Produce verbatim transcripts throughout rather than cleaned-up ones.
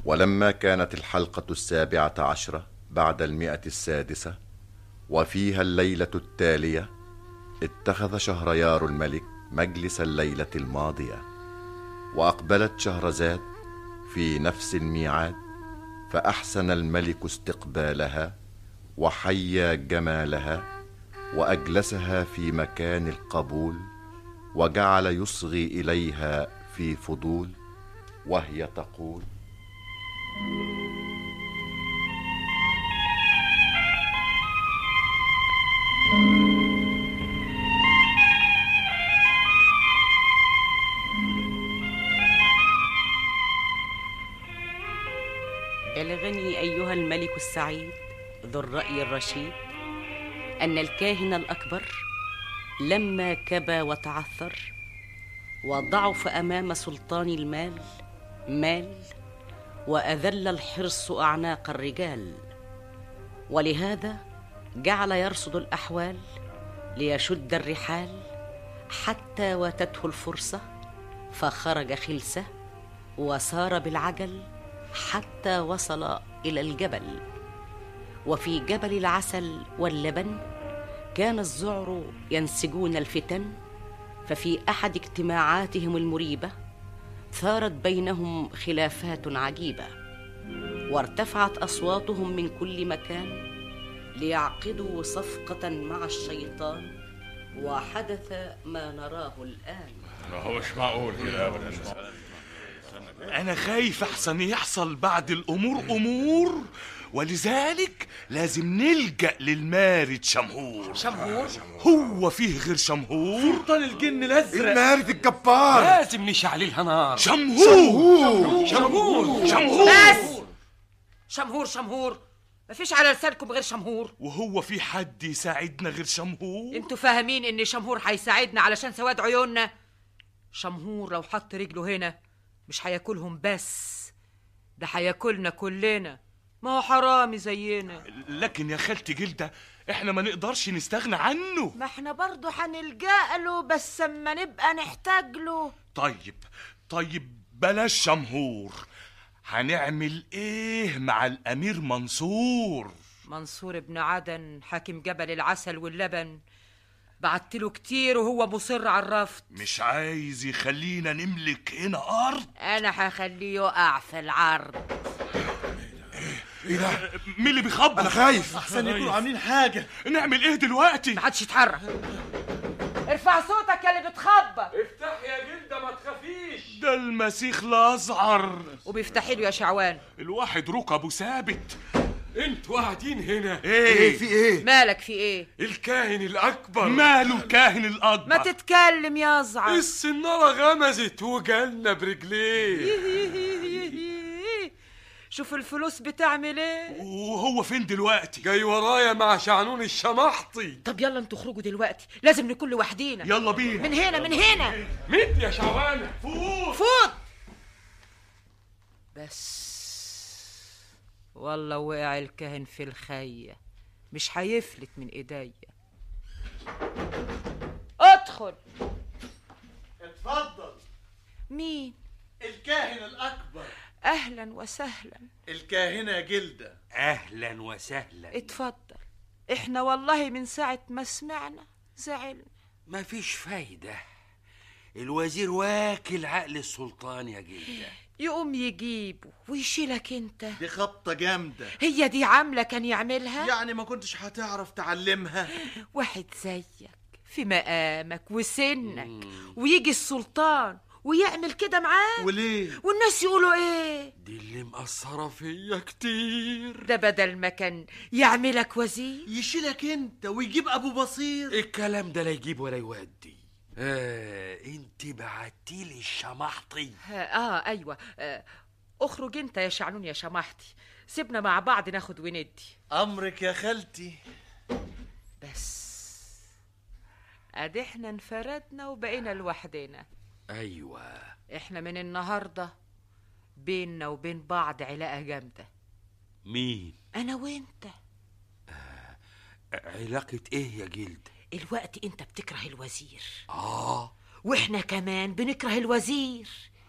ولما كانت الحلقة السابعة عشرة بعد المئة السادسة وفيها الليلة التالية، اتخذ شهريار الملك مجلس الليلة الماضية، وأقبلت شهرزاد في نفس الميعاد، فأحسن الملك استقبالها وحيا جمالها وأجلسها في مكان القبول، وجعل يصغي إليها في فضول، وهي تقول: بلغني أيها الملك السعيد ذو الرأي الرشيد أن الكاهن الأكبر لما كبى وتعثر وضعف أمام سلطان المال مال، وأذل الحرص أعناق الرجال، ولهذا جعل يرصد الأحوال ليشد الرحال، حتى واتته الفرصة فخرج خلسة وسار بالعجل حتى وصل إلى الجبل. وفي جبل العسل واللبن كان الذعر ينسجون الفتن، ففي أحد اجتماعاتهم المريبة ثارت بينهم خلافات عجيبة، وارتفعت أصواتهم من كل مكان ليعقدوا صفقة مع الشيطان، وحدث ما نراه الآن. ما هوش معقول كده أبدا. أنا خايف أحسن يحصل بعد الأمور أمور، ولذلك لازم نلجأ للمارد شمهور. شمهور؟ هو فيه غير شمهور؟ سلطان الجن الأزرق، المارد الجبار، لازم نشعل نار. شمهور شمهور شمهور بس شمهور شمهور، مفيش على لسانكم غير شمهور. وهو في حد يساعدنا غير شمهور؟ انتوا فاهمين ان شمهور هيساعدنا علشان سواد عيوننا؟ شمهور لو حط رجله هنا مش هياكلهم بس، ده هياكلنا كلنا، ما هو حرامي زينا. لكن يا خالتي جلدة احنا ما نقدرش نستغنى عنه. ما احنا برضو هنلجأ له بس اما نبقى نحتاج له. طيب طيب بلاش شمهور، هنعمل ايه مع الامير منصور؟ منصور ابن عدن حاكم جبل العسل واللبن، بعتله كتير وهو مصر على الرفض. مش عايز يخلينا نملك هنا ارض. انا هخليه يقع في العرض. ايه ده؟ مين اللي بيخبط؟ انا خايف، احسن يكونوا عاملين حاجة. نعمل ايه دلوقتي؟ محدش يتحرك. ارفع صوتك يا اللي بتخبط. افتح يا جلدة ما تخافيش. ده المسيخ الازعر. وبيفتحي له يا شعوان. الواحد ركبه ثابت. انتوا قاعدين هنا. ايه, ايه في ايه؟ مالك في ايه؟ الكاهن الأكبر ماله الكاهن الأكبر؟ ما تتكلم يا ازعر. السنارة غمزت وجالنا برجليه. شوف الفلوس بتعمل ايه. وهو فين دلوقتي؟ جاي ورايا مع شعنون الشمحطي. طب يلا انتوا اخرجوا دلوقتي، لازم نكون لوحدينا. يلا بينا. من هنا من هنا. مد يا شعوانة. فوت فوت. بس والله وقع الكاهن في الخية، مش هيفلت من ايديا. ادخل. اتفضل. مين؟ الكاهن الأكبر. اهلا وسهلا. الكاهنة جلدة. اهلا وسهلا. اتفضل. احنا والله من ساعة ما سمعنا زعلنا. مفيش فايدة، الوزير واكل عقل السلطان يا جلدة. يقوم يجيبه ويشيلك انت. دي خبطة جامدة. هي دي عاملة كان يعملها؟ يعني ما كنتش هتعرف تعلمها؟ واحد زيك في مقامك وسنك ويجي السلطان ويعمل كده معاه؟ وليه؟ والناس يقولوا ايه؟ دي اللي مقصرة فيا كتير. ده بدل ما كان يعملك وزير يشيلك انت ويجيب ابو بصير. الكلام ده لا يجيب ولا يودي. آه، انت بعتيلي الشمحطي. اه ايوه. آه. اخرج انت يا شعنون يا شمحتي، سيبنا مع بعض ناخد وندي. امرك يا خالتي. بس ادي احنا انفردنا وبقينا لوحدنا. ايوه، احنا من النهارده بيننا وبين بعض علاقه جامده. مين؟ انا وانت. آه، علاقة ايه يا جلد؟ الوقت انت بتكره الوزير، اه، واحنا كمان بنكره الوزير.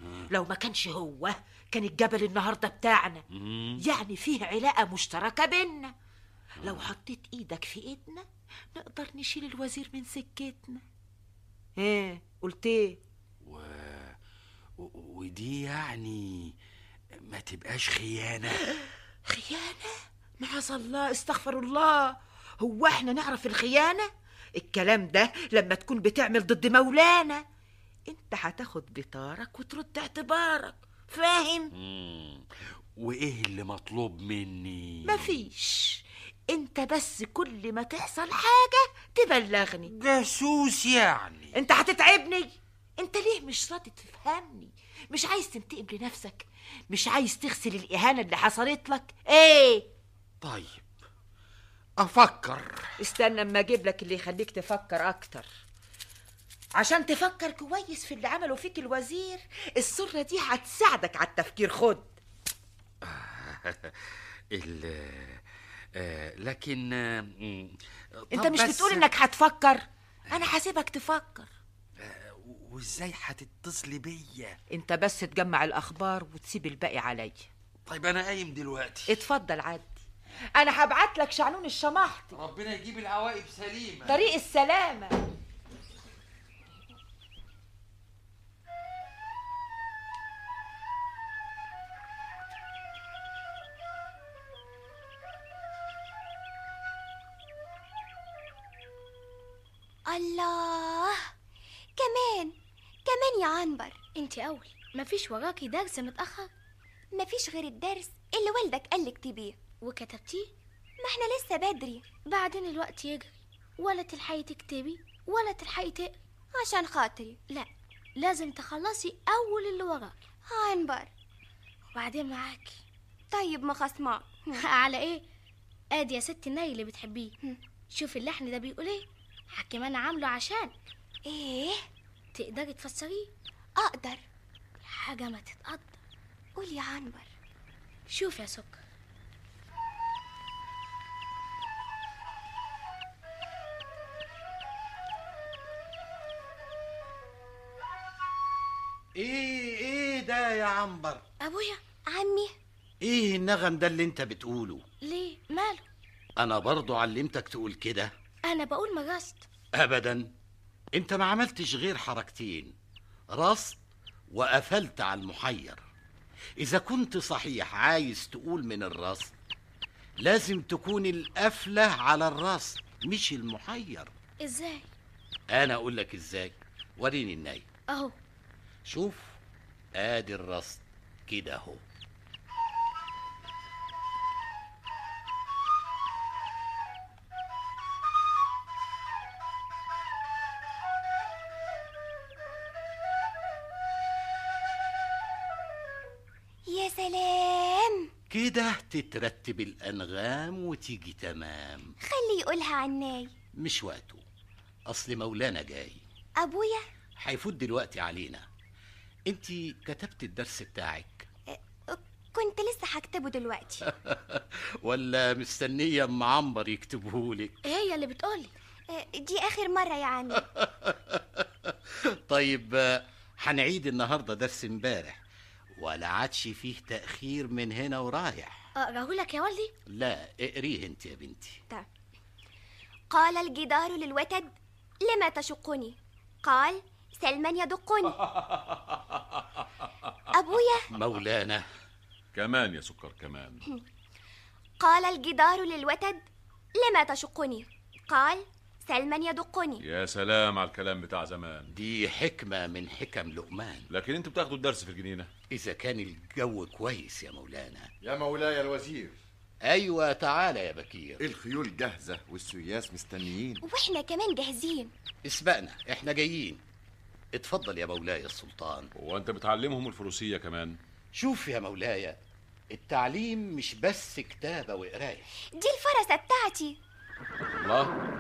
لو ما كانش هو كان الجبل النهارده بتاعنا. يعني فيه علاقة مشتركة بينا. لو حطيت ايدك في ايدنا نقدر نشيل الوزير من سكتنا. ايه قلت ايه؟ و... و... ودي يعني ما تبقاش خيانة؟ خيانة؟ معاذ الله، استغفر الله. هو احنا نعرف الخيانة؟ الكلام ده لما تكون بتعمل ضد مولانا. انت هتاخد بطارك وترد اعتبارك، فاهم؟ مم. وايه اللي مطلوب مني؟ مفيش، انت بس كل ما تحصل حاجة تبلغني. جاسوس يعني؟ انت هتتعبني. انت ليه مش راضي تفهمني؟ مش عايز تنتقم لنفسك؟ مش عايز تغسل الإهانة اللي حصلت لك؟ ايه؟ طيب افكر. استنى اما اجيب لك اللي يخليك تفكر اكتر. عشان تفكر كويس في اللي عمله فيك الوزير، السرة دي هتساعدك على التفكير. خد. ال آه لكن آه انت مش بتقول انك هتفكر؟ انا هسيبك تفكر. آه وازاي هتتصلي بيا؟ انت بس تجمع الاخبار وتسيب الباقي عليا. طيب انا قايم دلوقتي. اتفضل عدي، انا هبعت لك شعنون الشماحطي. ربنا يجيب العواقب سليمة. طريق السلامة. الله، كمان كمان يا عنبر. انت اول مفيش وراكي درس متأخر؟ مفيش غير الدرس اللي والدك قال لك تبيه. وكتبتيه؟ ما احنا لسه بدري. بعدين الوقت يجري، ولا تلحقي تكتبي ولا تلحقي تقري. عشان خاطري. لا، لازم تخلصي اول اللي وراكي. عنبر، وبعدين معاكي. طيب ما خصماء. على ايه؟ ادي يا ستي الناي اللي بتحبيه. شوفي اللحن ده بيقول ايه. حكيم انا عامله عشان ايه؟ تقدري تفسريه؟ اقدر. حاجه ما تتقدر. قولي يا عنبر. شوف يا سكر، ايه ايه ده يا عنبر؟ ابويا. عمي. ايه النغم ده اللي انت بتقوله؟ ليه ماله؟ انا برضو علمتك تقول كده؟ انا بقول مرست. ابدا، انت ما عملتش غير حركتين، رصد وقفلت على المحير. اذا كنت صحيح عايز تقول من الرصد لازم تكون القفلة على الرصد مش المحير. ازاي؟ انا اقول لك ازاي. وريني الناي اهو. شوف، ادي الرصد كده اهو. يا سلام، كده تترتب الأنغام وتيجي تمام. خلي يقولها عناي. مش وقته، أصل مولانا جاي. أبويا هيفوت دلوقتي علينا. انتي كتبت الدرس بتاعك؟ كنت لسه هكتبه دلوقتي. ولا مستنية أم عنبر يكتبهولك؟ هي اللي بتقولي. دي آخر مرة يا عمي. طيب هنعيد النهاردة درس امبارح، ولا عادش فيه تأخير من هنا ورايح. أقرأهولك يا والدي؟ لا، اقريه انت يا بنتي. طيب. قال الجدار للوتد لما تشقني؟ قال سلما يدقني. أبويا. مولانا. كمان يا سكر كمان. قال الجدار للوتد لما تشقني؟ قال سلما يدقني. يا سلام على الكلام بتاع زمان. دي حكمة من حكم لقمان. لكن انتوا بتاخدوا الدرس في الجنينة. إذا كان الجو كويس يا مولانا. يا مولاي الوزير. أيوة، تعالى يا بكير. الخيول جاهزة والسياس مستنيين، وإحنا كمان جاهزين. اسبقنا، إحنا جايين. اتفضل يا مولاي السلطان. وانت بتعلمهم الفروسية كمان؟ شوف يا مولاي، التعليم مش بس كتابة وقراية. دي الفرسة بتاعتي. الله.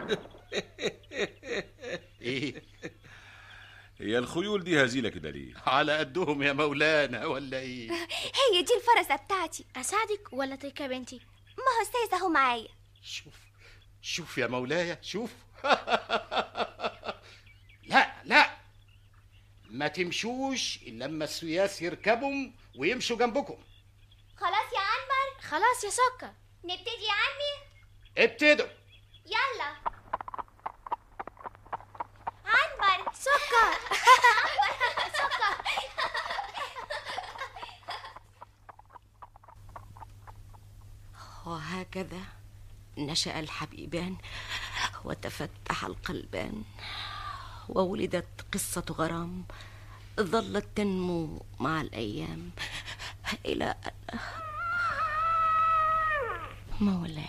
ايه هي الخيول دي هزيلة كده ليه؟ على قدهم يا مولانا ولا ايه؟ هي دي الفرسة بتاعتي. اساعدك ولا تركب انتي؟ ما هو السيس اهو معايا. شوف شوف يا مولاي، شوف. لا لا ما تمشوش إلا لما السياس يركبهم ويمشوا جنبكم. خلاص يا عنبر؟ خلاص يا سكر. نبتدي يا عمي؟ ابتدوا. يلا. عنبر. سكر. سكر. وهكذا نشأ الحبيبان وتفتح القلبان، وولدت قصة غرام ظلت تنمو مع الأيام إلى أن مولاي.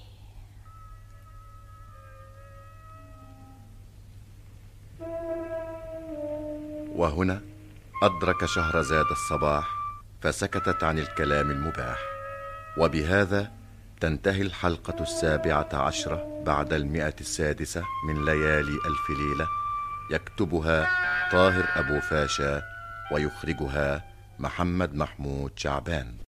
وهنا أدرك شهرزاد الصباح فسكتت عن الكلام المباح. وبهذا تنتهي الحلقة السابعة عشرة بعد المئة السادسة من ليالي ألف ليلة، يكتبها طاهر أبو فاشا ويخرجها محمد محمود شعبان.